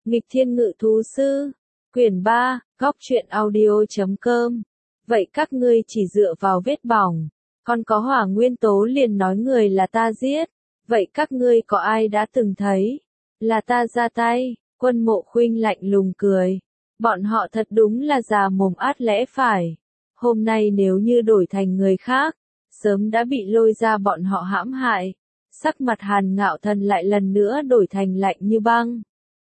Nghịch Thiên Ngự Thú Sư, quyển 3, góc truyện audio.com. Vậy các ngươi chỉ dựa vào vết bỏng, còn có hỏa nguyên tố liền nói người là ta giết. Vậy các ngươi có ai đã từng thấy là ta ra tay? Quân Mộ Khuynh lạnh lùng cười. Bọn họ thật đúng là già mồm át lẽ phải. Hôm nay nếu như đổi thành người khác, sớm đã bị lôi ra bọn họ hãm hại. Sắc mặt Hàn Ngạo Thần lại lần nữa đổi thành lạnh như băng.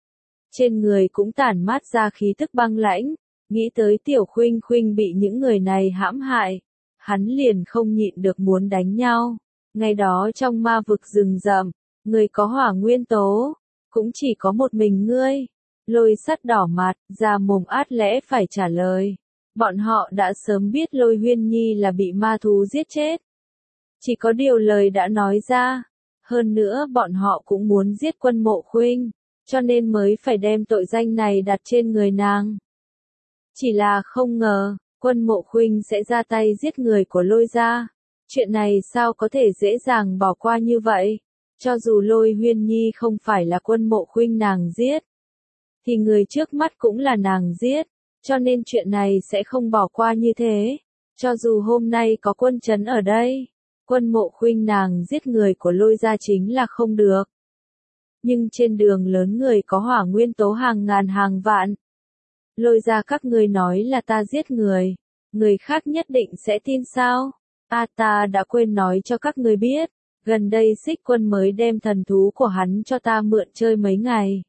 Trên người cũng tản mát ra khí tức băng lãnh, nghĩ tới Tiểu Khuynh Khuynh bị những người này hãm hại, hắn liền không nhịn được muốn đánh nhau. Ngày đó trong ma vực rừng rậm, người có hỏa nguyên tố, cũng chỉ có một mình ngươi. Lôi Sắt đỏ mặt, ra mồm át lẽ phải trả lời. Bọn họ đã sớm biết Lôi Huyên Nhi là bị ma thú giết chết. Chỉ có điều lời đã nói ra. Hơn nữa bọn họ cũng muốn giết Quân Mộ Khuynh, cho nên mới phải đem tội danh này đặt trên người nàng. Chỉ là không ngờ, Quân Mộ Khuynh sẽ ra tay giết người của Lôi gia. Chuyện này sao có thể dễ dàng bỏ qua như vậy? Cho dù Lôi Huyên Nhi không phải là Quân Mộ Khuynh nàng giết, thì người trước mắt cũng là nàng giết, cho nên chuyện này sẽ không bỏ qua như thế. Cho dù hôm nay có Quân Trấn ở đây, Quân Mộ Khuynh nàng giết người của Lôi gia chính là không được. Nhưng trên đường lớn người có hỏa nguyên tố hàng ngàn hàng vạn. Lôi gia các ngươi nói là ta giết người khác nhất định sẽ tin sao? Ta đã quên nói cho các ngươi biết, gần đây Xích Quân mới đem thần thú của hắn cho ta mượn chơi mấy ngày.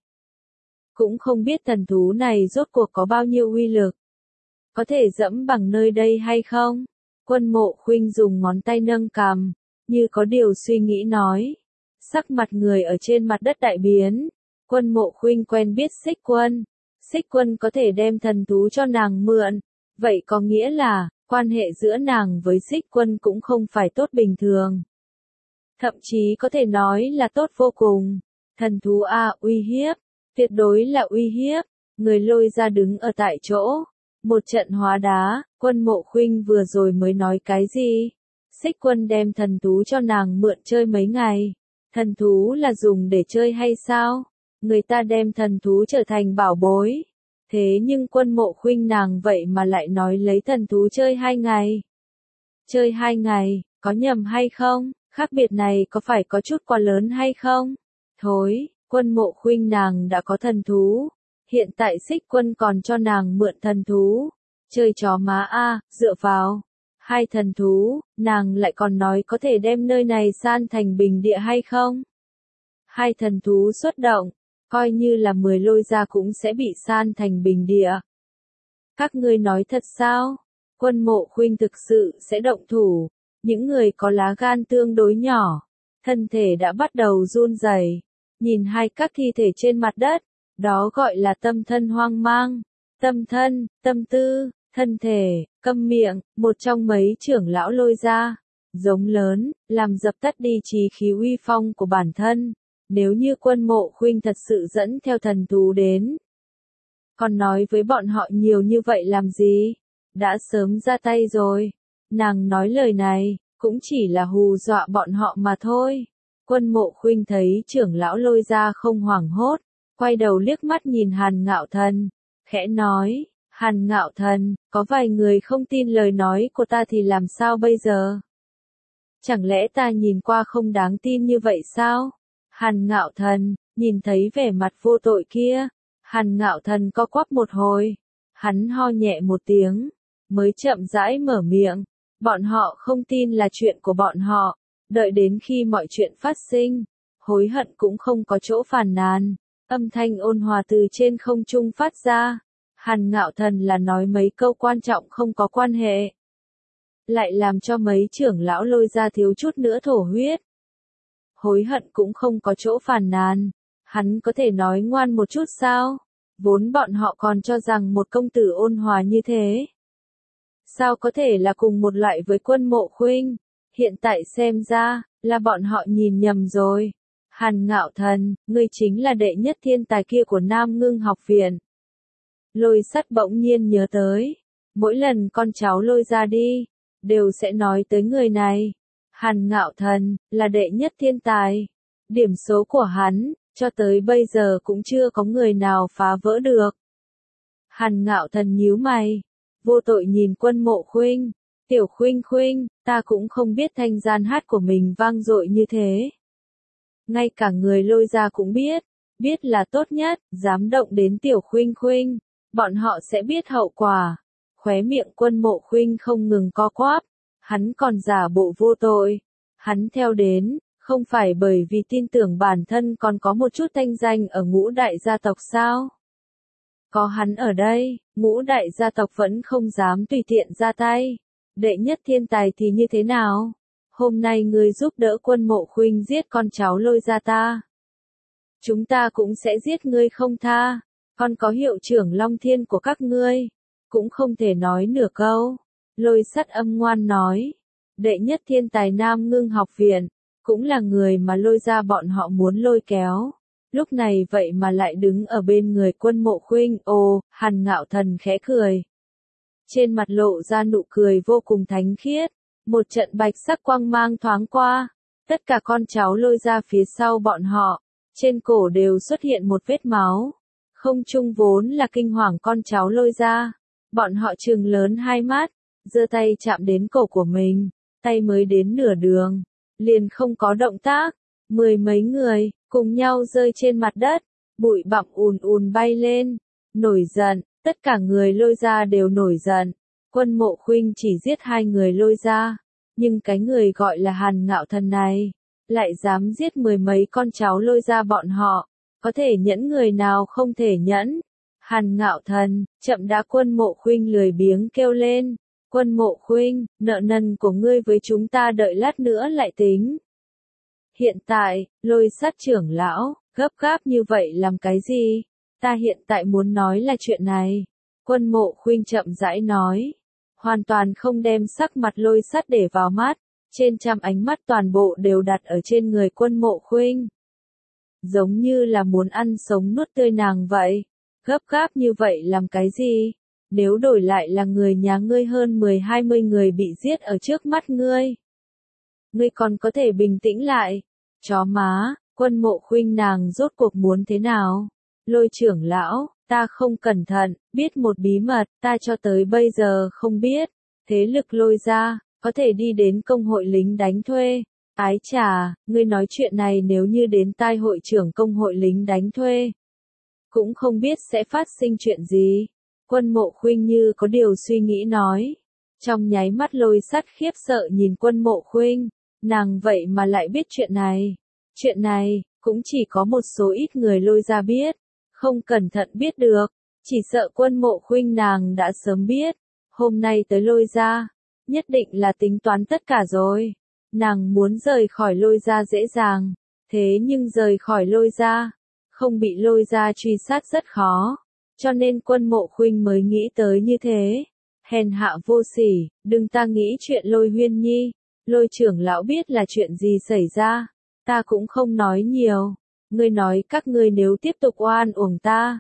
Cũng không biết thần thú này rốt cuộc có bao nhiêu uy lực. Có thể dẫm bằng nơi đây hay không? Quân Mộ Khuynh dùng ngón tay nâng cằm, như có điều suy nghĩ nói. Sắc mặt người ở trên mặt đất đại biến. Quân Mộ Khuynh quen biết Xích Quân. Xích Quân có thể đem thần thú cho nàng mượn. Vậy có nghĩa là, quan hệ giữa nàng với Xích Quân cũng không phải tốt bình thường. Thậm chí có thể nói là tốt vô cùng. Thần thú uy hiếp. Tuyệt đối là uy hiếp. Người Lôi ra đứng ở tại chỗ. Một trận hóa đá. Quân Mộ Khuynh vừa rồi mới nói cái gì? Xích Quân đem thần thú cho nàng mượn chơi mấy ngày. Thần thú là dùng để chơi hay sao? Người ta đem thần thú trở thành bảo bối. Thế nhưng Quân Mộ Khuynh nàng vậy mà lại nói lấy thần thú chơi 2 ngày. Chơi 2 ngày, có nhầm hay không? Khác biệt này có phải có chút quá lớn hay không? Thối, Quân Mộ Khuynh nàng đã có thần thú. Hiện tại Xích Quân còn cho nàng mượn thần thú. Chơi chó má dựa vào 2 thần thú, nàng lại còn nói có thể đem nơi này san thành bình địa hay không? 2 thần thú xuất động, coi như là 10 Lôi gia cũng sẽ bị san thành bình địa. Các ngươi nói thật sao? Quân Mộ Khuynh thực sự sẽ động thủ. Những người có lá gan tương đối nhỏ, thân thể đã bắt đầu run rẩy. Nhìn 2 các thi thể trên mặt đất, đó gọi là tâm thân hoang mang. Tâm thân, tâm tư, thân thể, câm miệng, một trong mấy trưởng lão Lôi gia, giống lớn, làm dập tắt đi chí khí uy phong của bản thân. Nếu như Quân Mộ Khuynh thật sự dẫn theo thần thú đến, còn nói với bọn họ nhiều như vậy làm gì? Đã sớm ra tay rồi. Nàng nói lời này, cũng chỉ là hù dọa bọn họ mà thôi. Quân Mộ Khuynh thấy trưởng lão Lôi gia không hoảng hốt, quay đầu liếc mắt nhìn Hàn Ngạo Thần, khẽ nói, Hàn Ngạo Thần, có vài người không tin lời nói của ta thì làm sao bây giờ? Chẳng lẽ ta nhìn qua không đáng tin như vậy sao? Hàn Ngạo Thần, nhìn thấy vẻ mặt vô tội kia, Hàn Ngạo Thần co quắp một hồi, hắn ho nhẹ một tiếng, mới chậm rãi mở miệng, bọn họ không tin là chuyện của bọn họ, đợi đến khi mọi chuyện phát sinh, hối hận cũng không có chỗ phàn nàn. Âm thanh ôn hòa từ trên không trung phát ra. Hàn Ngạo Thần là nói mấy câu quan trọng không có quan hệ, lại làm cho mấy trưởng lão Lôi gia thiếu chút nữa thổ huyết. Hối hận cũng không có chỗ phàn nàn. Hắn có thể nói ngoan một chút sao? Vốn bọn họ còn cho rằng một công tử ôn hòa như thế, sao có thể là cùng một loại với Quân Mộ Khuynh? Hiện tại xem ra, là bọn họ nhìn nhầm rồi. Hàn Ngạo Thần, ngươi chính là đệ nhất thiên tài kia của Nam Ngưng học viện. Lôi Sắt bỗng nhiên nhớ tới. Mỗi lần con cháu Lôi ra đi, đều sẽ nói tới người này. Hàn Ngạo Thần, là đệ nhất thiên tài. Điểm số của hắn, cho tới bây giờ cũng chưa có người nào phá vỡ được. Hàn Ngạo Thần nhíu mày, vô tội nhìn Quân Mộ Khuynh, "Tiểu Khuynh Khuynh, ta cũng không biết thanh gian hát của mình vang dội như thế. Ngay cả người Lôi gia cũng biết là tốt nhất, dám động đến Tiểu Khuynh Khuynh, bọn họ sẽ biết hậu quả." Khóe miệng Quân Mộ Khuynh không ngừng co quắp, hắn còn giả bộ vô tội. Hắn theo đến, không phải bởi vì tin tưởng bản thân còn có một chút thanh danh ở Ngũ đại gia tộc sao? Có hắn ở đây, Ngũ đại gia tộc vẫn không dám tùy tiện ra tay. Đệ nhất thiên tài thì như thế nào? Hôm nay ngươi giúp đỡ Quân Mộ Khuynh giết con cháu Lôi gia ta. Chúng ta cũng sẽ giết ngươi không tha. Còn có hiệu trưởng Long Thiên của các ngươi, cũng không thể nói nửa câu. Lôi Sắt âm ngoan nói, đệ nhất thiên tài Nam Ngưng học viện, cũng là người mà Lôi gia bọn họ muốn lôi kéo. Lúc này vậy mà lại đứng ở bên người Quân Mộ Khuynh. Ồ, Hàn Ngạo Thần khẽ cười. Trên mặt lộ ra nụ cười vô cùng thánh khiết. Một trận bạch sắc quang mang thoáng qua. Tất cả con cháu Lôi gia phía sau bọn họ, trên cổ đều xuất hiện một vết máu. Không trung vốn là kinh hoàng con cháu Lôi gia. Bọn họ trừng lớn hai mắt, giơ tay chạm đến cổ của mình. Tay mới đến nửa đường, liền không có động tác. Mười mấy người, cùng nhau rơi trên mặt đất. Bụi bặm ùn ùn bay lên. Nổi giận, tất cả người Lôi gia đều nổi giận. Quân Mộ Khuynh chỉ giết 2 người Lôi gia. Nhưng cái người gọi là Hàn Ngạo Thần này, lại dám giết mười mấy con cháu Lôi gia bọn họ. Có thể nhẫn người nào không thể nhẫn. Hàn Ngạo Thần, chậm đã. Quân Mộ Khuynh lười biếng kêu lên. Quân Mộ Khuynh, nợ nần của ngươi với chúng ta đợi lát nữa lại tính. Hiện tại, Lôi Sắt trưởng lão, gấp gáp như vậy làm cái gì? Ta hiện tại muốn nói là chuyện này. Quân Mộ Khuynh chậm rãi nói. Hoàn toàn không đem sắc mặt Lôi Sắt để vào mắt. Trên trăm ánh mắt toàn bộ đều đặt ở trên người Quân Mộ Khuynh. Giống như là muốn ăn sống nuốt tươi nàng vậy. Gấp gáp như vậy làm cái gì? Nếu đổi lại là người nhà ngươi hơn 10-20 người bị giết ở trước mắt ngươi, ngươi còn có thể bình tĩnh lại. Chó má, Quân Mộ Khuynh nàng rốt cuộc muốn thế nào? Lôi trưởng lão, ta không cẩn thận, biết một bí mật, ta cho tới bây giờ không biết. Thế lực Lôi gia, có thể đi đến công hội lính đánh thuê. Ái chà, ngươi nói chuyện này nếu như đến tai hội trưởng công hội lính đánh thuê, cũng không biết sẽ phát sinh chuyện gì. Quân Mộ Khuynh như có điều suy nghĩ nói. Trong nháy mắt Lôi Sắt khiếp sợ nhìn Quân Mộ Khuynh. Nàng vậy mà lại biết chuyện này. Chuyện này, cũng chỉ có một số ít người Lôi gia biết. Không cẩn thận biết được. Chỉ sợ Quân Mộ Khuynh nàng đã sớm biết. Hôm nay tới Lôi gia, nhất định là tính toán tất cả rồi. Nàng muốn rời khỏi Lôi gia dễ dàng. Thế nhưng rời khỏi Lôi gia, không bị Lôi gia truy sát rất khó. Cho nên Quân Mộ Khuynh mới nghĩ tới như thế. Hèn hạ vô sỉ, đừng ta nghĩ chuyện Lôi Huyên Nhi. Lôi trưởng lão biết là chuyện gì xảy ra. Ta cũng không nói nhiều. Ngươi nói các ngươi nếu tiếp tục oan uổng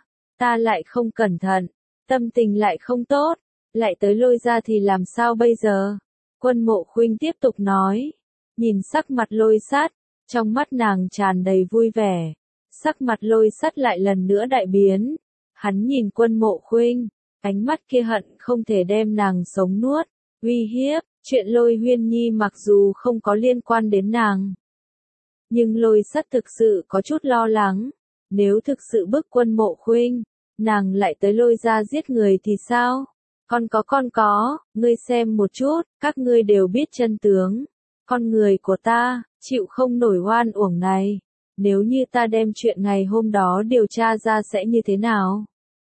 ta lại không cẩn thận, tâm tình lại không tốt, lại tới Lôi gia thì làm sao bây giờ? Quân Mộ Khuynh tiếp tục nói. Nhìn sắc mặt Lôi Sắt, trong mắt nàng tràn đầy vui vẻ. Sắc mặt Lôi Sắt lại lần nữa đại biến. Hắn nhìn Quân Mộ Khuynh, ánh mắt kia hận không thể đem nàng sống nuốt, uy hiếp. Chuyện Lôi Huyên Nhi mặc dù không có liên quan đến nàng, nhưng Lôi Sắt thực sự có chút lo lắng. Nếu thực sự bức Quân Mộ Khuynh, nàng lại tới Lôi gia giết người thì sao? Con có, ngươi xem một chút, các ngươi đều biết chân tướng. Con người của ta, chịu không nổi oan uổng này. Nếu như ta đem chuyện ngày hôm đó điều tra ra sẽ như thế nào?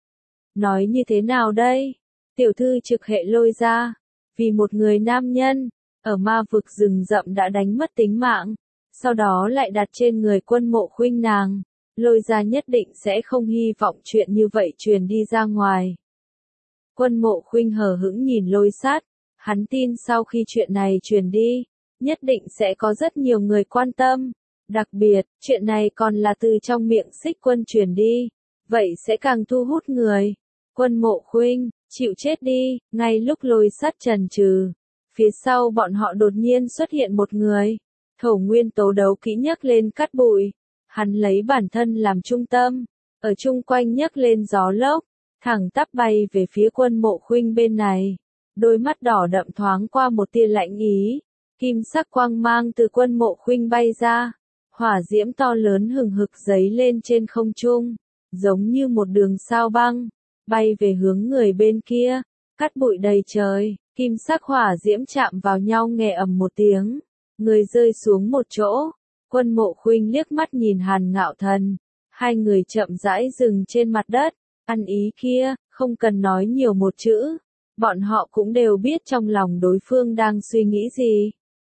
Nói như thế nào đây? Tiểu thư trực hệ Lôi gia, vì một người nam nhân, ở ma vực rừng rậm đã đánh mất tính mạng, sau đó lại đặt trên người Quân Mộ Khuynh nàng. Lôi gia nhất định sẽ không hy vọng chuyện như vậy truyền đi ra ngoài. Quân Mộ Khuynh hờ hững nhìn Lôi Sắt, hắn tin sau khi chuyện này truyền đi, nhất định sẽ có rất nhiều người quan tâm. Đặc biệt, chuyện này còn là từ trong miệng Xích Quân truyền đi, vậy sẽ càng thu hút người. Quân Mộ Khuynh, chịu chết đi. Ngay lúc Lôi Sắt chần chừ, phía sau bọn họ đột nhiên xuất hiện một người. Thổ nguyên tố đấu kỹ nhấc lên cát bụi. Hắn lấy bản thân làm trung tâm, ở chung quanh nhấc lên gió lốc, thẳng tắp bay về phía Quân Mộ Khuynh bên này. Đôi mắt đỏ đậm thoáng qua một tia lạnh ý, kim sắc quang mang từ Quân Mộ Khuynh bay ra, hỏa diễm to lớn hừng hực giấy lên trên không trung, giống như một đường sao băng, bay về hướng người bên kia, cát bụi đầy trời, kim sắc hỏa diễm chạm vào nhau nghe ầm một tiếng, người rơi xuống một chỗ. Quân Mộ Khuynh liếc mắt nhìn Hàn Ngạo Thần, hai người chậm rãi dừng trên mặt đất, ăn ý kia, không cần nói nhiều một chữ, bọn họ cũng đều biết trong lòng đối phương đang suy nghĩ gì.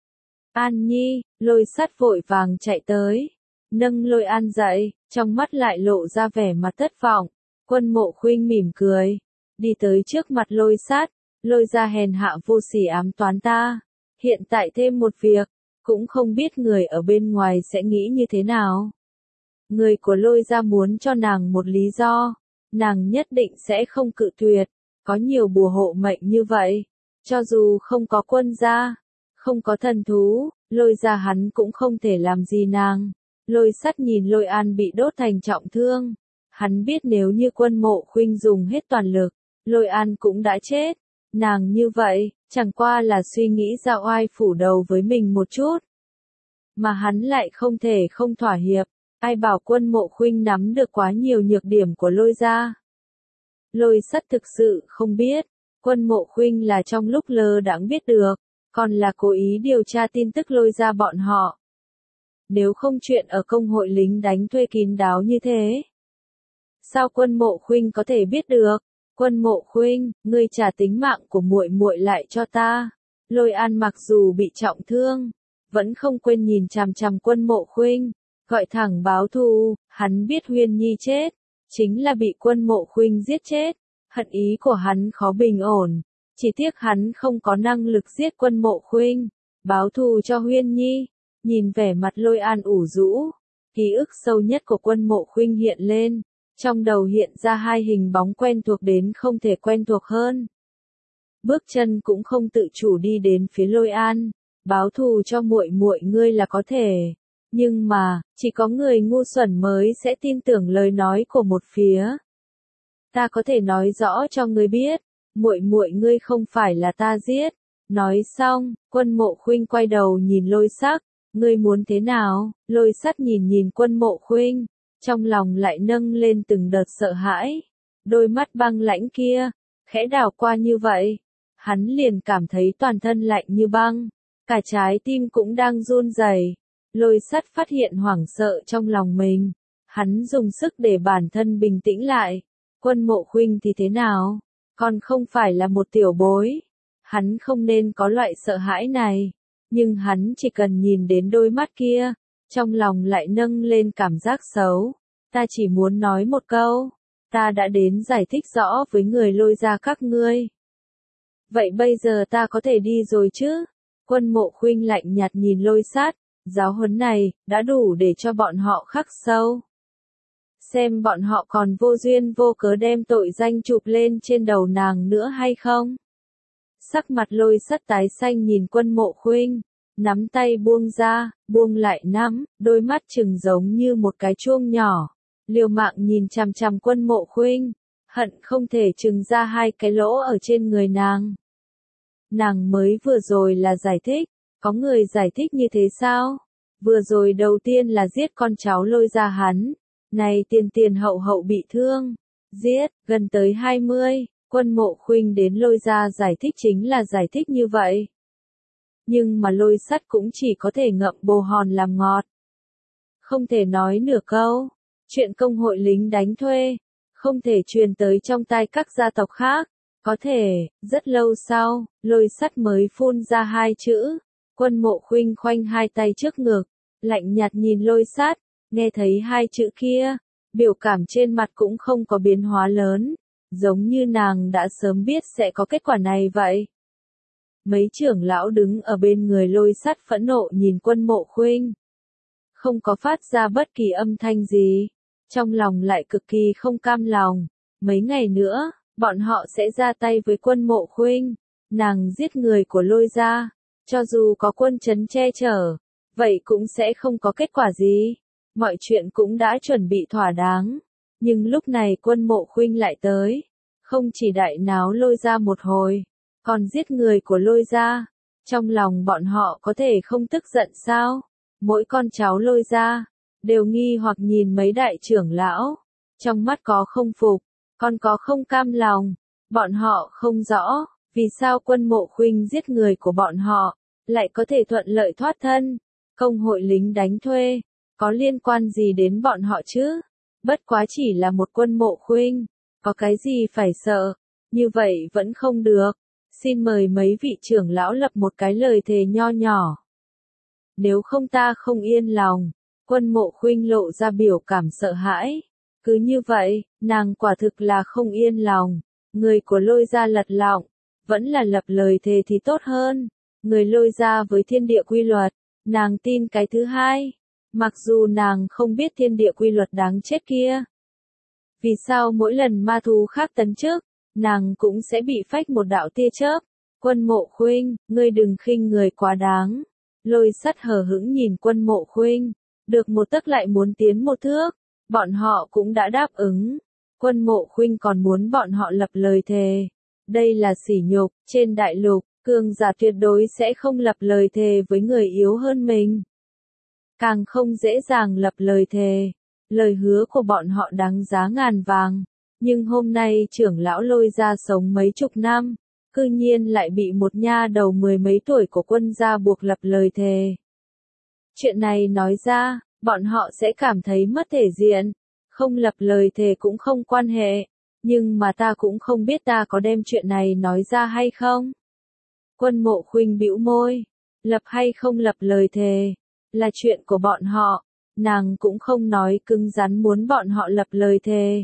An Nhi, Lôi Sắt vội vàng chạy tới, nâng Lôi An dậy, trong mắt lại lộ ra vẻ mặt thất vọng. Quân Mộ Khuynh mỉm cười, đi tới trước mặt Lôi Sắt, Lôi ra hèn hạ vô sỉ ám toán ta, hiện tại thêm một việc, cũng không biết người ở bên ngoài sẽ nghĩ như thế nào. Người của Lôi ra muốn cho nàng một lý do, nàng nhất định sẽ không cự tuyệt, có nhiều bùa hộ mệnh như vậy, cho dù không có quân gia, không có thần thú, Lôi ra hắn cũng không thể làm gì nàng. Lôi Sắt nhìn Lôi An bị đốt thành trọng thương, hắn biết nếu như Quân Mộ Khuynh dùng hết toàn lực, Lôi An cũng đã chết. Nàng như vậy, chẳng qua là suy nghĩ ra oai phủ đầu với mình một chút. Mà hắn lại không thể không thỏa hiệp, ai bảo Quân Mộ Khuynh nắm được quá nhiều nhược điểm của Lôi gia. Lôi Sắt thực sự không biết, Quân Mộ Khuynh là trong lúc lơ đãng biết được, còn là cố ý điều tra tin tức Lôi gia bọn họ. Nếu không chuyện ở công hội lính đánh thuê kín đáo như thế, sao Quân Mộ Khuynh có thể biết được? Quân Mộ Khuynh, ngươi trả tính mạng của muội muội lại cho ta. Lôi An mặc dù bị trọng thương, vẫn không quên nhìn chằm chằm Quân Mộ Khuynh, gọi thẳng báo thù. Hắn biết Huyên Nhi chết, chính là bị Quân Mộ Khuynh giết chết. Hận ý của hắn khó bình ổn, chỉ tiếc hắn không có năng lực giết Quân Mộ Khuynh, báo thù cho Huyên Nhi. Nhìn vẻ mặt Lôi An ủ rũ, ký ức sâu nhất của Quân Mộ Khuynh hiện lên. Trong đầu hiện ra hai hình bóng quen thuộc đến không thể quen thuộc hơn. Bước chân cũng không tự chủ đi đến phía Lôi An, báo thù cho muội muội ngươi là có thể, nhưng mà, chỉ có người ngu xuẩn mới sẽ tin tưởng lời nói của một phía. Ta có thể nói rõ cho ngươi biết, muội muội ngươi không phải là ta giết. Nói xong, Quân Mộ Khuynh quay đầu nhìn Lôi Sắc, ngươi muốn thế nào? Lôi Sắt nhìn nhìn Quân Mộ Khuynh, trong lòng lại nâng lên từng đợt sợ hãi. Đôi mắt băng lãnh kia, khẽ đảo qua như vậy, hắn liền cảm thấy toàn thân lạnh như băng, cả trái tim cũng đang run rẩy. Lôi Sắt phát hiện hoảng sợ trong lòng mình, hắn dùng sức để bản thân bình tĩnh lại. Quân Mộ Khuynh thì thế nào? Còn không phải là một tiểu bối. Hắn không nên có loại sợ hãi này, nhưng hắn chỉ cần nhìn đến đôi mắt kia, trong lòng lại nâng lên cảm giác xấu. Ta chỉ muốn nói một câu, ta đã đến giải thích rõ với người Lôi gia các ngươi. Vậy bây giờ ta có thể đi rồi chứ? Quân Mộ Khuynh lạnh nhạt nhìn Lôi Sắt, giáo huấn này, đã đủ để cho bọn họ khắc sâu. Xem bọn họ còn vô duyên vô cớ đem tội danh chụp lên trên đầu nàng nữa hay không? Sắc mặt Lôi Sắt tái xanh nhìn Quân Mộ Khuynh, nắm tay buông ra, buông lại nắm, đôi mắt trừng giống như một cái chuông nhỏ, liều mạng nhìn chằm chằm Quân Mộ Khuynh, hận không thể trừng ra hai cái lỗ ở trên người nàng. Nàng mới vừa rồi là giải thích, có người giải thích như thế sao? Vừa rồi đầu tiên là giết con cháu Lôi gia hắn, này tiền tiền hậu hậu bị thương, giết, gần tới 20. Quân Mộ Khuynh đến Lôi gia giải thích chính là giải thích như vậy. Nhưng mà Lôi Sắt cũng chỉ có thể ngậm bồ hòn làm ngọt. Không thể nói nửa câu. Chuyện công hội lính đánh thuê, không thể truyền tới trong tai các gia tộc khác. Có thể, rất lâu sau, Lôi Sắt mới phun ra hai chữ. Quân Mộ Khuynh khoanh hai tay trước ngực, lạnh nhạt nhìn Lôi Sắt, nghe thấy hai chữ kia, biểu cảm trên mặt cũng không có biến hóa lớn. Giống như nàng đã sớm biết sẽ có kết quả này vậy. Mấy trưởng lão đứng ở bên người Lôi Sắt phẫn nộ nhìn Quân Mộ Khuynh, không có phát ra bất kỳ âm thanh gì, trong lòng lại cực kỳ không cam lòng. Mấy ngày nữa, bọn họ sẽ ra tay với Quân Mộ Khuynh, nàng giết người của Lôi gia, cho dù có quân trấn che chở, vậy cũng sẽ không có kết quả gì. mọi chuyện cũng đã chuẩn bị thỏa đáng. Nhưng lúc này Quân Mộ Khuynh lại tới, không chỉ đại náo Lôi gia một hồi, còn giết người của Lôi gia. Trong lòng bọn họ có thể không tức giận sao? Mỗi con cháu Lôi gia đều nghi hoặc nhìn mấy đại trưởng lão, trong mắt có không phục, còn có không cam lòng. Bọn họ không rõ, vì sao Quân Mộ Khuynh giết người của bọn họ, lại có thể thuận lợi thoát thân. Công hội lính đánh thuê, có liên quan gì đến bọn họ chứ? Bất quá chỉ là một Quân Mộ Khuynh, có cái gì phải sợ? Như vậy vẫn không được. Xin mời mấy vị trưởng lão lập một cái lời thề nho nhỏ. Nếu không ta không yên lòng. Quân Mộ Khuynh lộ ra biểu cảm sợ hãi. Cứ như vậy, nàng quả thực là không yên lòng. Người của Lôi gia lật lọng, vẫn là lập lời thề thì tốt hơn. Người Lôi gia với thiên địa quy luật, nàng tin cái thứ hai. Mặc dù nàng không biết thiên địa quy luật đáng chết kia. Vì sao mỗi lần ma thú khác tấn trước, nàng cũng sẽ bị phách một đạo tia chớp? Quân Mộ Khuynh, ngươi đừng khinh người quá đáng. Lôi Sắt hờ hững nhìn Quân Mộ Khuynh, được một tấc lại muốn tiến một thước. Bọn họ cũng đã đáp ứng. Quân Mộ Khuynh còn muốn bọn họ lập lời thề. Đây là sỉ nhục, trên đại lục, cường giả tuyệt đối sẽ không lập lời thề với người yếu hơn mình. Càng không dễ dàng lập lời thề. Lời hứa của bọn họ đáng giá ngàn vàng. Nhưng hôm nay trưởng lão Lôi gia sống mấy chục năm, cư nhiên lại bị một nha đầu 10 mấy tuổi của Quân gia buộc lập lời thề. Chuyện này nói ra, bọn họ sẽ cảm thấy mất thể diện. Không lập lời thề cũng không quan hệ. Nhưng mà ta cũng không biết ta có đem chuyện này nói ra hay không. Quân Mộ Khuynh bĩu môi. Lập hay không lập lời thề, là chuyện của bọn họ. Nàng cũng không nói cứng rắn muốn bọn họ lập lời thề.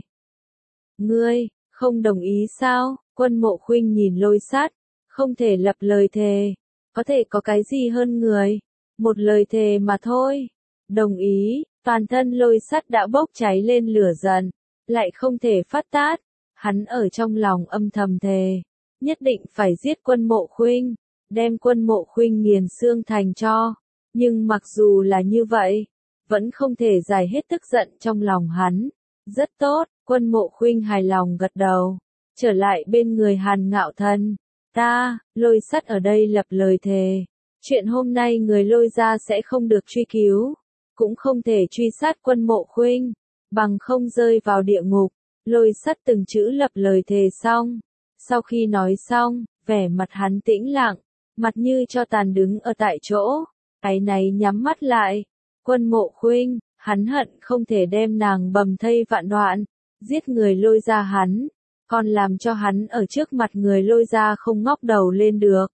Ngươi, không đồng ý sao? Quân Mộ Khuynh nhìn Lôi Sắt. Không thể lập lời thề. Có thể có cái gì hơn người? Một lời thề mà thôi. Đồng ý. Toàn thân Lôi Sắt đã bốc cháy lên lửa giận. Lại không thể phát tát. Hắn ở trong lòng âm thầm thề. Nhất định phải giết Quân Mộ Khuynh. Đem Quân Mộ Khuynh nghiền xương thành tro. Nhưng mặc dù là như vậy, vẫn không thể giải hết tức giận trong lòng hắn. Rất tốt, Quân Mộ Khuynh hài lòng gật đầu. Trở lại bên người Hàn Ngạo Thần. Ta, Lôi Sắt ở đây lập lời thề. Chuyện hôm nay người Lôi gia sẽ không được truy cứu. Cũng không thể truy sát Quân Mộ Khuynh. Bằng không rơi vào địa ngục. Lôi Sắt từng chữ lập lời thề xong. Sau khi nói xong, vẻ mặt hắn tĩnh lặng. Mặt như cho tàn đứng ở tại chỗ. Cái này nhắm mắt lại. Quân Mộ Khuynh, hắn hận không thể đem nàng bầm thây vạn đoạn. Giết người Lôi gia hắn. Còn làm cho hắn ở trước mặt người Lôi gia không ngóc đầu lên được.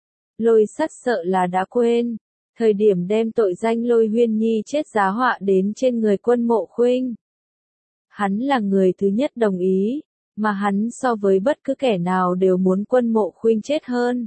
Lôi Sắt sợ là đã quên. Thời điểm đem tội danh Lôi Huyên Nhi chết giá họa đến trên người Quân Mộ Khuynh. Hắn là người thứ nhất đồng ý. Mà hắn so với bất cứ kẻ nào đều muốn Quân Mộ Khuynh chết hơn.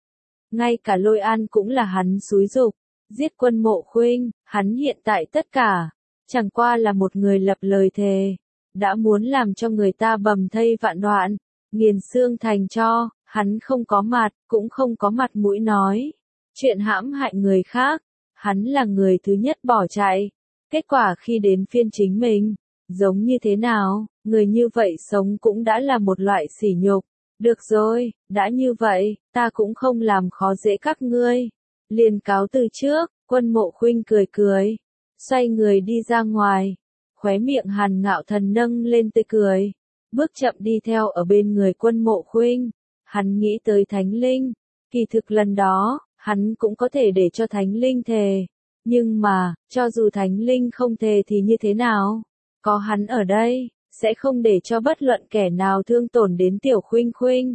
Ngay cả Lôi An cũng là hắn xúi giục. Giết Quân Mộ Khuynh, hắn hiện tại tất cả. Chẳng qua là một người lập lời thề. Đã muốn làm cho người ta bầm thây vạn đoạn. Nghiền xương thành tro. Hắn không có mặt, cũng không có mặt mũi nói. Chuyện hãm hại người khác. Hắn là người thứ nhất bỏ chạy. Kết quả khi đến phiên chính mình. Giống như thế nào, người như vậy sống cũng đã là một loại sỉ nhục. Được rồi, đã như vậy, ta cũng không làm khó dễ các ngươi. Liền cáo từ trước, Quân Mộ Khuynh cười cười. Xoay người đi ra ngoài. Khóe miệng Hàn Ngạo Thần nâng lên tươi cười. Bước chậm đi theo ở bên người Quân Mộ Khuynh. Hắn nghĩ tới Thánh Linh. Kỳ thực lần đó, hắn cũng có thể để cho Thánh Linh thề. Nhưng mà, cho dù Thánh Linh không thề thì như thế nào? Có hắn ở đây, sẽ không để cho bất luận kẻ nào thương tổn đến Tiểu Khuynh Khuynh.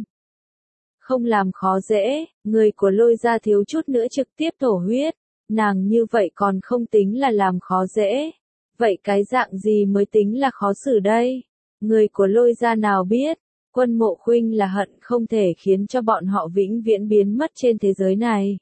Không làm khó dễ, người của Lôi gia thiếu chút nữa trực tiếp thổ huyết. Nàng như vậy còn không tính là làm khó dễ. Vậy cái dạng gì mới tính là khó xử đây? Người của Lôi gia nào biết? Quân Mộ Khuynh là hận không thể khiến cho bọn họ vĩnh viễn biến mất trên thế giới này.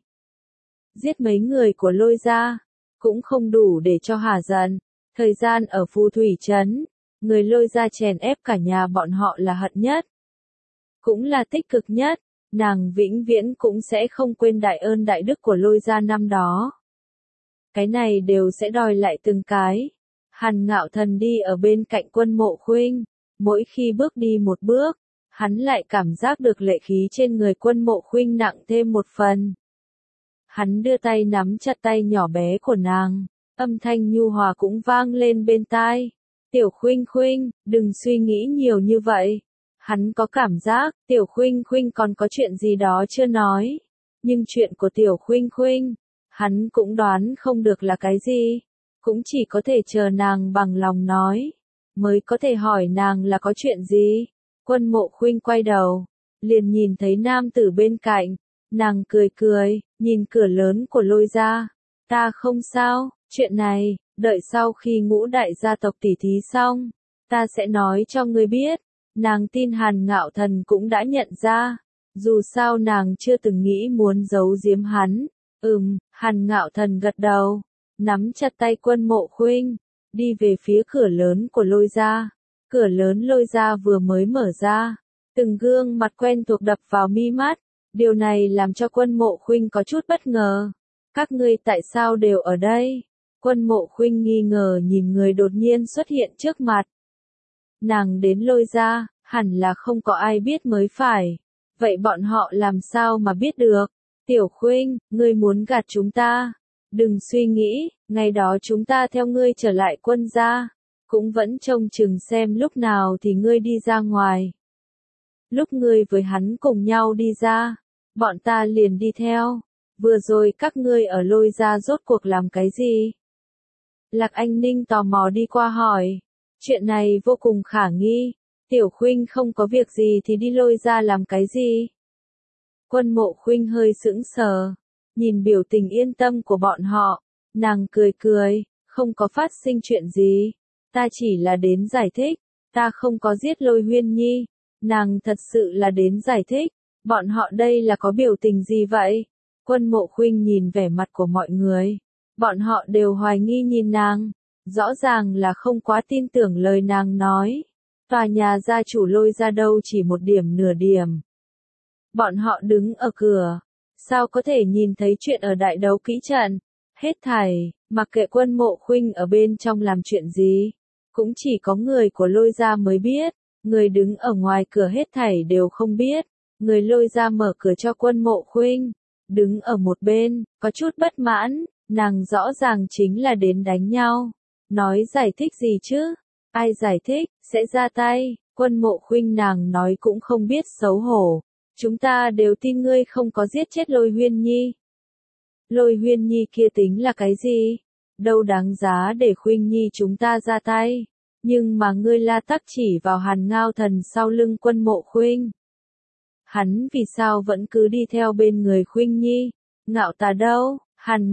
Giết mấy người của Lôi gia, cũng không đủ để cho hả giận. Thời gian ở Phù Thủy Trấn, người Lôi gia chèn ép cả nhà bọn họ là hận nhất. Cũng là tích cực nhất, nàng vĩnh viễn cũng sẽ không quên đại ơn đại đức của Lôi gia năm đó. Cái này đều sẽ đòi lại từng cái. Hàn Ngạo Thần đi ở bên cạnh Quân Mộ Khuynh, mỗi khi bước đi một bước, hắn lại cảm giác được lệ khí trên người Quân Mộ Khuynh nặng thêm một phần. Hắn đưa tay nắm chặt tay nhỏ bé của nàng, âm thanh nhu hòa cũng vang lên bên tai. Tiểu Khuynh Khuynh, đừng suy nghĩ nhiều như vậy. Hắn có cảm giác, Tiểu Khuynh Khuynh còn có chuyện gì đó chưa nói. Nhưng chuyện của Tiểu Khuynh Khuynh, hắn cũng đoán không được là cái gì. Cũng chỉ có thể chờ nàng bằng lòng nói, mới có thể hỏi nàng là có chuyện gì. Quân Mộ Khuynh quay đầu, liền nhìn thấy nam tử bên cạnh. Nàng cười cười, nhìn cửa lớn của Lôi gia. Ta không sao, chuyện này, đợi sau khi Ngũ đại gia tộc tỉ thí xong, ta sẽ nói cho ngươi biết. Nàng tin Hàn Ngạo Thần cũng đã nhận ra, dù sao nàng chưa từng nghĩ muốn giấu giếm hắn. Hàn Ngạo Thần gật đầu, nắm chặt tay Quân Mộ Khuynh, đi về phía cửa lớn của Lôi gia. Cửa lớn Lôi gia vừa mới mở ra, từng gương mặt quen thuộc đập vào mi mắt. Điều này làm cho Quân Mộ Khuynh có chút bất ngờ. Các ngươi tại sao đều ở đây? Quân Mộ Khuynh nghi ngờ nhìn người đột nhiên xuất hiện trước mặt. Nàng đến Lôi gia, hẳn là không có ai biết mới phải. Vậy bọn họ làm sao mà biết được? Tiểu Khuynh, ngươi muốn gạt chúng ta? Đừng suy nghĩ, ngày đó chúng ta theo ngươi trở lại Quân gia, cũng vẫn trông chừng xem lúc nào thì ngươi đi ra ngoài. Lúc ngươi với hắn cùng nhau đi ra, bọn ta liền đi theo. Vừa rồi các ngươi ở Lôi gia rốt cuộc làm cái gì? Lạc Anh Ninh tò mò đi qua hỏi. Chuyện này vô cùng khả nghi. Tiểu Khuynh không có việc gì thì đi Lôi gia làm cái gì? Quân Mộ Khuynh hơi sững sờ, nhìn biểu tình yên tâm của bọn họ, nàng cười cười, không có phát sinh chuyện gì. Ta chỉ là đến giải thích, ta không có giết Lôi Huyên Nhi. Nàng thật sự là đến giải thích. Bọn họ đây là có biểu tình gì vậy? Quân Mộ Khuynh nhìn vẻ mặt của mọi người. Bọn họ đều hoài nghi nhìn nàng. Rõ ràng là không quá tin tưởng lời nàng nói. Tòa nhà gia chủ Lôi gia đâu chỉ một điểm nửa điểm. Bọn họ đứng ở cửa. Sao có thể nhìn thấy chuyện ở đại đấu kỹ trận? Hết thảy, mặc kệ Quân Mộ Khuynh ở bên trong làm chuyện gì. Cũng chỉ có người của Lôi gia mới biết. Người đứng ở ngoài cửa hết thảy đều không biết. Người Lôi gia mở cửa cho Quân Mộ Khuynh, đứng ở một bên, có chút bất mãn, nàng rõ ràng chính là đến đánh nhau. Nói giải thích gì chứ? Ai giải thích, sẽ ra tay. Quân Mộ Khuynh nàng nói cũng không biết xấu hổ. Chúng ta đều tin ngươi không có giết chết Lôi Huyên Nhi. Lôi Huyên Nhi kia tính là cái gì? Đâu đáng giá để Khuynh Nhi chúng ta ra tay. Nhưng mà ngươi La Tắc chỉ vào Hàn Ngạo Thần sau lưng Quân Mộ Khuynh. Hắn vì sao vẫn cứ đi theo bên người Khuynh Nhi? Ngạo ta đâu? Hàn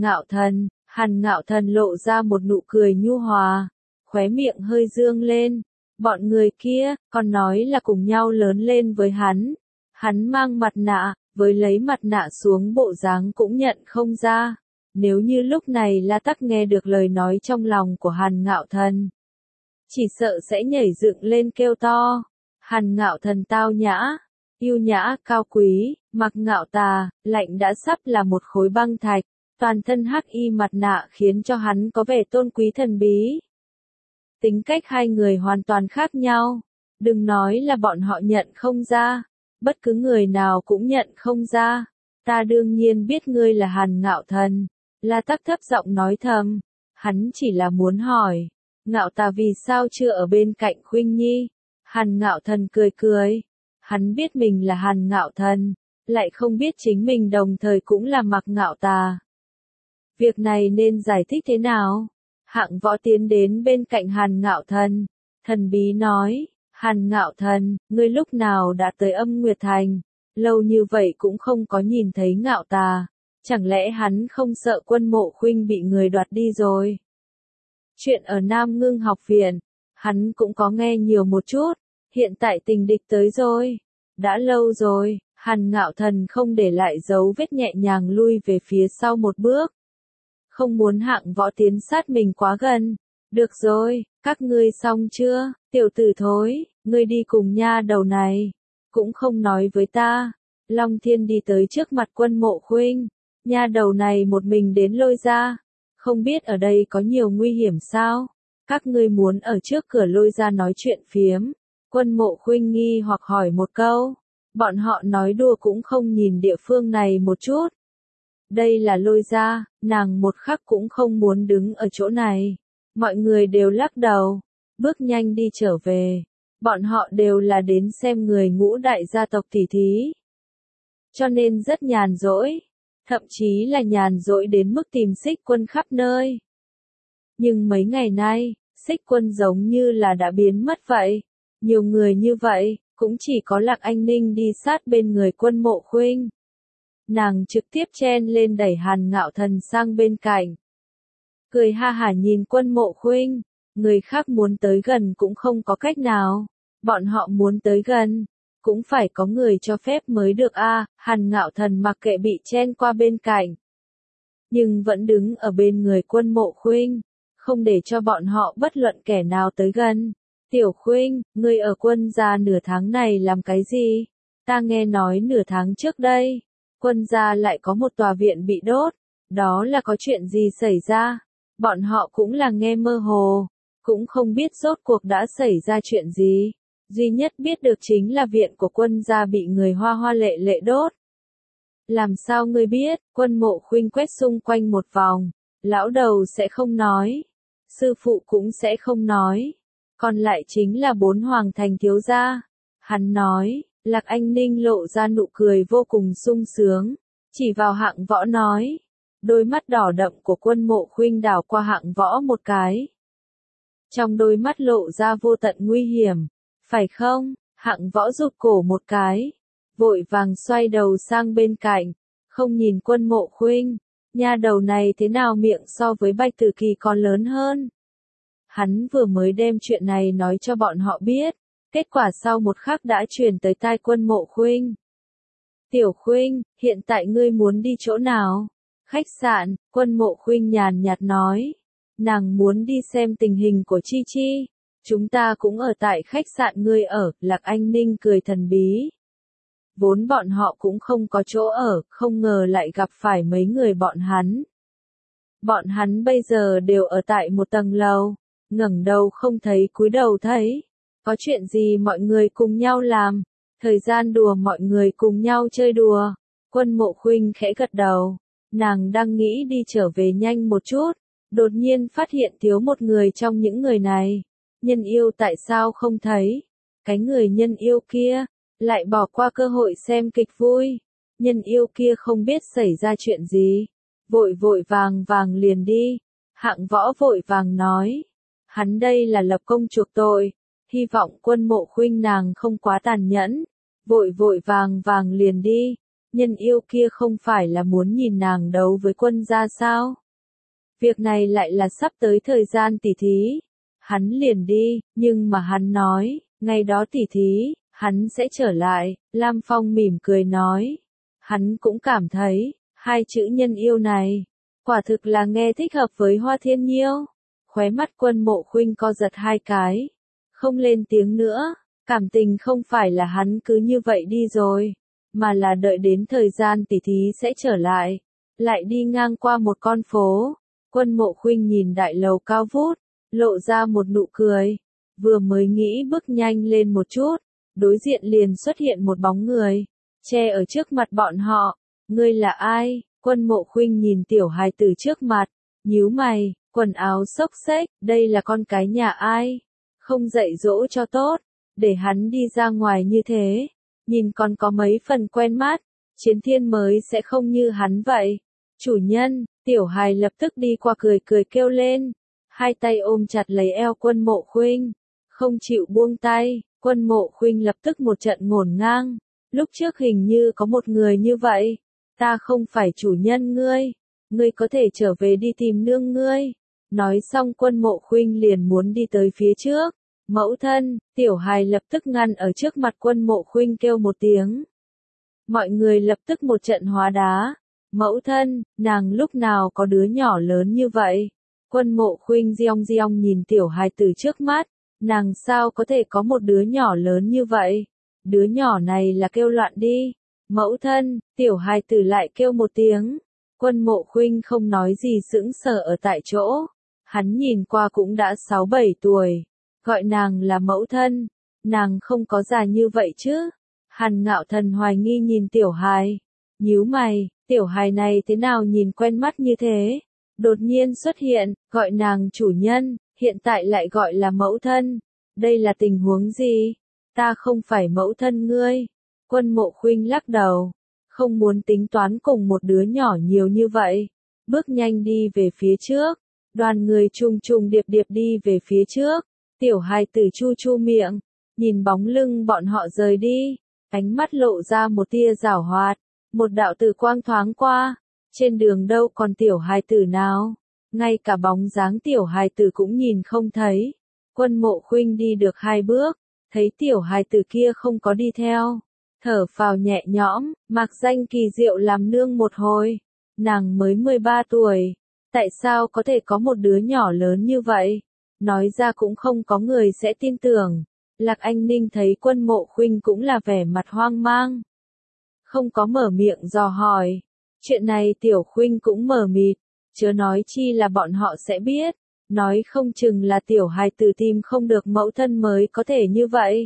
Ngạo Thần lộ ra một nụ cười nhu hòa, khóe miệng hơi dương lên. Bọn người kia, còn nói là cùng nhau lớn lên với hắn. Hắn mang mặt nạ, với lấy mặt nạ xuống bộ dáng cũng nhận không ra. Nếu như lúc này La Tắc nghe được lời nói trong lòng của Hàn Ngạo Thần, chỉ sợ sẽ nhảy dựng lên kêu to. Hàn Ngạo Thần tao nhã, yêu nhã, cao quý, mặc ngạo tà, lạnh đã sắp là một khối băng thạch, toàn thân hắc y mặt nạ khiến cho hắn có vẻ tôn quý thần bí. Tính cách hai người hoàn toàn khác nhau, đừng nói là bọn họ nhận không ra, bất cứ người nào cũng nhận không ra. Ta đương nhiên biết ngươi là Hàn Ngạo Thần, La Tắc thấp giọng nói thầm, hắn chỉ là muốn hỏi, Ngạo tà vì sao chưa ở bên cạnh Khuynh Nhi? Hàn Ngạo Thần cười cười. Hắn biết mình là Hàn Ngạo Thần, lại không biết chính mình đồng thời cũng là Mặc Ngạo Tà. Việc này nên giải thích thế nào? Hạng Võ tiến đến bên cạnh Hàn Ngạo Thần, thần bí nói, Hàn Ngạo Thần, ngươi lúc nào đã tới Âm Nguyệt Thành? Lâu như vậy cũng không có nhìn thấy Ngạo Tà, chẳng lẽ hắn không sợ Quân Mộ Khuynh bị người đoạt đi rồi? Chuyện ở Nam Ngưng học viện, hắn cũng có nghe nhiều một chút. Hiện tại tình địch tới rồi. Đã lâu rồi, Hàn Ngạo Thần không để lại dấu vết nhẹ nhàng lui về phía sau một bước. Không muốn Hạng Võ tiến sát mình quá gần. Được rồi, các ngươi xong chưa? Tiểu tử thối, ngươi đi cùng nha đầu này. Cũng không nói với ta. Long Thiên đi tới trước mặt Quân Mộ Khuynh. Nha đầu này một mình đến Lôi gia. Không biết ở đây có nhiều nguy hiểm sao? Các ngươi muốn ở trước cửa Lôi Gia nói chuyện phiếm. Quân Mộ Khuynh nghi hoặc hỏi một câu. Bọn họ nói đùa cũng không nhìn địa phương này một chút. Đây là Lôi Gia, nàng một khắc cũng không muốn đứng ở chỗ này. Mọi người đều lắc đầu, bước nhanh đi trở về. Bọn họ đều là đến xem người Ngũ đại gia tộc tỉ thí. Cho nên rất nhàn rỗi, thậm chí là nhàn rỗi đến mức tìm Xích Quân khắp nơi. Nhưng mấy ngày nay, Xích Quân giống như là đã biến mất vậy. Nhiều người như vậy, cũng chỉ có Lạc Anh Ninh đi sát bên người Quân Mộ Khuynh. Nàng trực tiếp chen lên đẩy Hàn Ngạo Thần sang bên cạnh. Cười ha hả nhìn Quân Mộ Khuynh, người khác muốn tới gần cũng không có cách nào. Bọn họ muốn tới gần, cũng phải có người cho phép mới được a. Hàn Ngạo Thần mặc kệ bị chen qua bên cạnh, nhưng vẫn đứng ở bên người Quân Mộ Khuynh, không để cho bọn họ bất luận kẻ nào tới gần. Tiểu Khuynh, ngươi ở Quân gia nửa tháng này làm cái gì? Ta nghe nói nửa tháng trước đây, Quân gia lại có một tòa viện bị đốt, đó là có chuyện gì xảy ra? Bọn họ cũng là nghe mơ hồ, cũng không biết rốt cuộc đã xảy ra chuyện gì. Duy nhất biết được chính là viện của Quân gia bị người Hoa Hoa lệ lệ đốt. Làm sao ngươi biết? Quân Mộ Khuynh quét xung quanh một vòng, lão đầu sẽ không nói, sư phụ cũng sẽ không nói, còn lại chính là 4 hoàng thành thiếu gia. Hắn nói, Lạc Anh Ninh lộ ra nụ cười vô cùng sung sướng, chỉ vào Hạng Võ nói. Đôi mắt đỏ đậm của Quân Mộ Khuynh đảo qua Hạng Võ một cái. Trong đôi mắt lộ ra vô tận nguy hiểm, phải không? Hạng Võ rụt cổ một cái, vội vàng xoay đầu sang bên cạnh, không nhìn Quân Mộ Khuynh. Nha đầu này thế nào miệng so với Bạch Tử Kỳ còn lớn hơn. Hắn vừa mới đem chuyện này nói cho bọn họ biết, kết quả sau một khắc đã truyền tới tai Quân Mộ Khuynh. Tiểu Khuynh, hiện tại ngươi muốn đi chỗ nào? Khách sạn, Quân Mộ Khuynh nhàn nhạt nói. Nàng muốn đi xem tình hình của Chi Chi. Chúng ta cũng ở tại khách sạn ngươi ở, Lạc Anh Ninh cười thần bí. Vốn bọn họ cũng không có chỗ ở, không ngờ lại gặp phải mấy người bọn hắn. Bọn hắn bây giờ đều ở tại một tầng lầu, ngẩng đầu không thấy cúi đầu thấy. Có chuyện gì mọi người cùng nhau làm? Thời gian đùa mọi người cùng nhau chơi đùa. Quân Mộ Khuynh khẽ gật đầu. Nàng đang nghĩ đi trở về nhanh một chút, đột nhiên phát hiện thiếu một người trong những người này. Nhân yêu tại sao không thấy? Cái người nhân yêu kia, lại bỏ qua cơ hội xem kịch vui. Nhân yêu kia không biết xảy ra chuyện gì. Vội vội vàng vàng liền đi. Hạng Võ vội vàng nói. Hắn đây là lập công chuộc tội. Hy vọng Quân Mộ Khuynh nàng không quá tàn nhẫn. Vội vội vàng vàng liền đi. Nhân yêu kia không phải là muốn nhìn nàng đấu với Quân gia sao? Việc này lại là sắp tới thời gian tỉ thí. Hắn liền đi, nhưng mà hắn nói, ngày đó tỉ thí, hắn sẽ trở lại. Lam Phong mỉm cười nói. Hắn cũng cảm thấy, hai chữ nhân yêu này, quả thực là nghe thích hợp với Hoa Thiên Nhiêu. Khóe mắt Quân Mộ Khuynh co giật hai cái. Không lên tiếng nữa, cảm tình không phải là hắn cứ như vậy đi rồi, mà là đợi đến thời gian tỉ thí sẽ trở lại. Lại đi ngang qua một con phố, Quân Mộ Khuynh nhìn đại lầu cao vút, lộ ra một nụ cười. Vừa mới nghĩ bước nhanh lên một chút, đối diện liền xuất hiện một bóng người, che ở trước mặt bọn họ. Ngươi là ai? Quân Mộ Khuynh nhìn tiểu hài tử trước mặt, nhíu mày, quần áo xốc xếch, đây là con cái nhà ai? Không dạy dỗ cho tốt, để hắn đi ra ngoài như thế, nhìn còn có mấy phần quen mắt, Chiến Thiên mới sẽ không như hắn vậy. Chủ nhân, tiểu hài lập tức đi qua cười cười kêu lên, hai tay ôm chặt lấy eo Quân Mộ Khuynh, không chịu buông tay. Quân Mộ Khuynh lập tức một trận ngổn ngang, lúc trước hình như có một người như vậy. Ta không phải chủ nhân ngươi, ngươi có thể trở về đi tìm nương ngươi. Nói xong Quân Mộ Khuynh liền muốn đi tới phía trước. Mẫu thân, tiểu hài lập tức ngăn ở trước mặt Quân Mộ Khuynh kêu một tiếng. Mọi người lập tức một trận hóa đá. Mẫu thân, nàng lúc nào có đứa nhỏ lớn như vậy? Quân Mộ Khuynh giong giong nhìn tiểu hài từ trước mắt, nàng sao có thể có một đứa nhỏ lớn như vậy? Đứa nhỏ này là kêu loạn đi. Mẫu thân, tiểu hài tử lại kêu một tiếng. Quân Mộ Khuynh không nói gì sững sờ ở tại chỗ. Hắn nhìn qua cũng đã 6-7 tuổi, gọi nàng là mẫu thân, nàng không có già như vậy chứ. Hàn Ngạo Thần hoài nghi nhìn tiểu hài, nhíu mày, tiểu hài này thế nào nhìn quen mắt như thế, đột nhiên xuất hiện, gọi nàng chủ nhân, hiện tại lại gọi là mẫu thân, đây là tình huống gì? Ta không phải mẫu thân ngươi. Quân Mộ Khuynh lắc đầu, không muốn tính toán cùng một đứa nhỏ nhiều như vậy, bước nhanh đi về phía trước, đoàn người trùng trùng điệp điệp đi về phía trước, tiểu hài tử chu chu miệng, nhìn bóng lưng bọn họ rời đi, ánh mắt lộ ra một tia giảo hoạt, một đạo tử quang thoáng qua, trên đường đâu còn tiểu hài tử nào, ngay cả bóng dáng tiểu hài tử cũng nhìn không thấy. Quân Mộ Khuynh đi được 2 bước, thấy tiểu hài tử kia không có đi theo, thở phào nhẹ nhõm, Mạc Danh kỳ diệu làm nương một hồi, nàng mới 13 tuổi, tại sao có thể có một đứa nhỏ lớn như vậy, nói ra cũng không có người sẽ tin tưởng. Lạc Anh Ninh thấy Quân Mộ Khuynh cũng là vẻ mặt hoang mang, không có mở miệng dò hỏi, chuyện này Tiểu Khuynh cũng mờ mịt, chớ nói chi là bọn họ sẽ biết, nói không chừng là tiểu hài tử tìm không được mẫu thân mới có thể như vậy.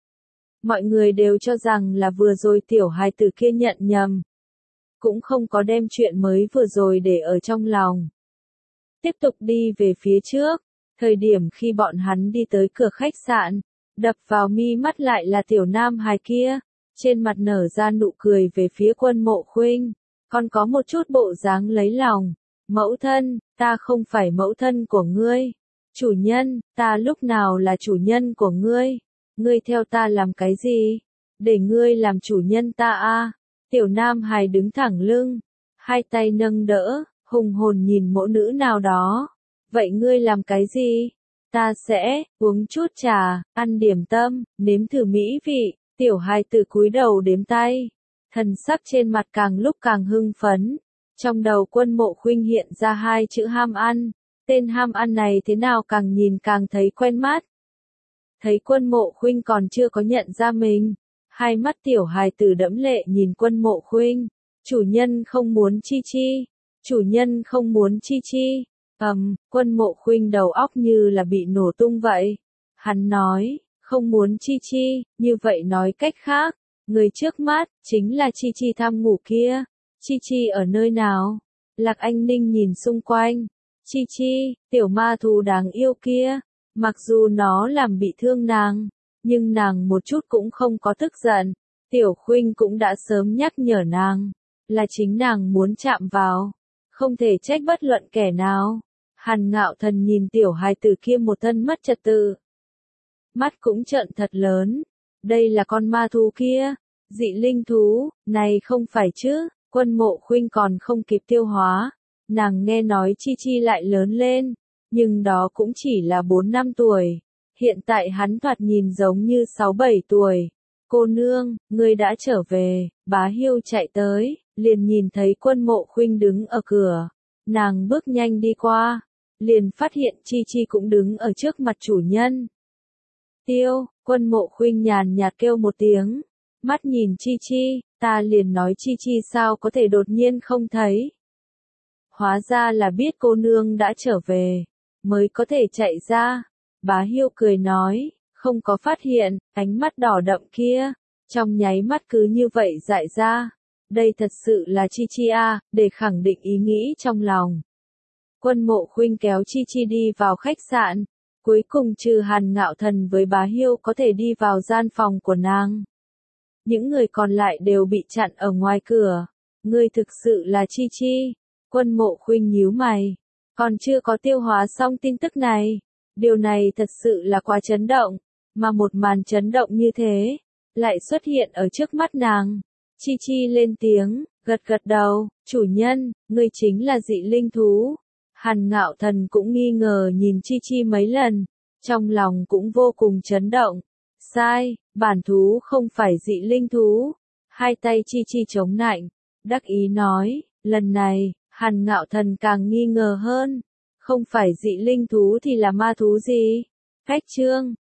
Mọi người đều cho rằng là vừa rồi tiểu hài tử kia nhận nhầm, cũng không có đem chuyện mới vừa rồi để ở trong lòng. Tiếp tục đi về phía trước, thời điểm khi bọn hắn đi tới cửa khách sạn, đập vào mi mắt lại là tiểu nam hài kia, trên mặt nở ra nụ cười về phía Quân Mộ Khuynh, còn có một chút bộ dáng lấy lòng. Mẫu thân, ta không phải mẫu thân của ngươi. Chủ nhân, ta lúc nào là chủ nhân của ngươi? Ngươi theo ta làm cái gì? Để ngươi làm chủ nhân ta a. Tiểu Nam Hài đứng thẳng lưng, hai tay nâng đỡ, hùng hồn nhìn mẫu nữ nào đó. Vậy ngươi làm cái gì? Ta sẽ uống chút trà, ăn điểm tâm, nếm thử mỹ vị. Tiểu hài tử cúi đầu đếm tay, thần sắc trên mặt càng lúc càng hưng phấn. Trong đầu Quân Mộ Khuynh hiện ra 2 chữ ham ăn, tên ham ăn này thế nào càng nhìn càng thấy quen mắt. Thấy Quân Mộ Khuynh còn chưa có nhận ra mình, hai mắt tiểu hài tử đẫm lệ nhìn Quân Mộ Khuynh, chủ nhân không muốn chi chi, chủ nhân không muốn chi chi. Quân Mộ Khuynh đầu óc như là bị nổ tung vậy. Hắn nói, không muốn chi chi, như vậy nói cách khác, người trước mắt chính là Chi Chi tham ngủ kia. Chi Chi ở nơi nào? Lạc Anh Ninh nhìn xung quanh. Chi Chi, tiểu ma thú đáng yêu kia, mặc dù nó làm bị thương nàng, nhưng nàng một chút cũng không có tức giận. Tiểu Khuynh cũng đã sớm nhắc nhở nàng, là chính nàng muốn chạm vào, không thể trách bất luận kẻ nào. Hàn Ngạo Thần nhìn tiểu hài tử kia một thân mất trật tự, mắt cũng trợn thật lớn. Đây là con ma thú kia, dị linh thú, này không phải chứ? Quân Mộ Khuynh còn không kịp tiêu hóa, nàng nghe nói Chi Chi lại lớn lên, nhưng đó cũng chỉ là 4-5 tuổi, hiện tại hắn thoạt nhìn giống như 6-7 tuổi. Cô nương, ngươi đã trở về. Bá Hiêu chạy tới, liền nhìn thấy Quân Mộ Khuynh đứng ở cửa, nàng bước nhanh đi qua, liền phát hiện Chi Chi cũng đứng ở trước mặt chủ nhân. Tiêu, Quân Mộ Khuynh nhàn nhạt kêu một tiếng, mắt nhìn Chi Chi, ta liền nói Chi Chi sao có thể đột nhiên không thấy. Hóa ra là biết cô nương đã trở về, mới có thể chạy ra. Bá Hiêu cười nói, không có phát hiện, ánh mắt đỏ đậm kia, trong nháy mắt cứ như vậy dại ra. Đây thật sự là Chi Chi à, để khẳng định ý nghĩ trong lòng. Quân Mộ Khuynh kéo Chi Chi đi vào khách sạn, cuối cùng trừ Hàn Ngạo Thần với Bá Hiêu có thể đi vào gian phòng của nàng. Những người còn lại đều bị chặn ở ngoài cửa. Ngươi thực sự là Chi Chi? Quân Mộ Khuynh nhíu mày, còn chưa có tiêu hóa xong tin tức này. Điều này thật sự là quá chấn động, mà một màn chấn động như thế, lại xuất hiện ở trước mắt nàng. Chi Chi lên tiếng, gật gật đầu, chủ nhân, ngươi chính là dị linh thú. Hàn Ngạo Thần cũng nghi ngờ nhìn Chi Chi mấy lần, trong lòng cũng vô cùng chấn động. Sai, bản thú không phải dị linh thú. Hai tay Chi Chi chống nạnh, đắc ý nói, lần này, Hàn Ngạo Thần càng nghi ngờ hơn. Không phải dị linh thú thì là ma thú gì? Cách chương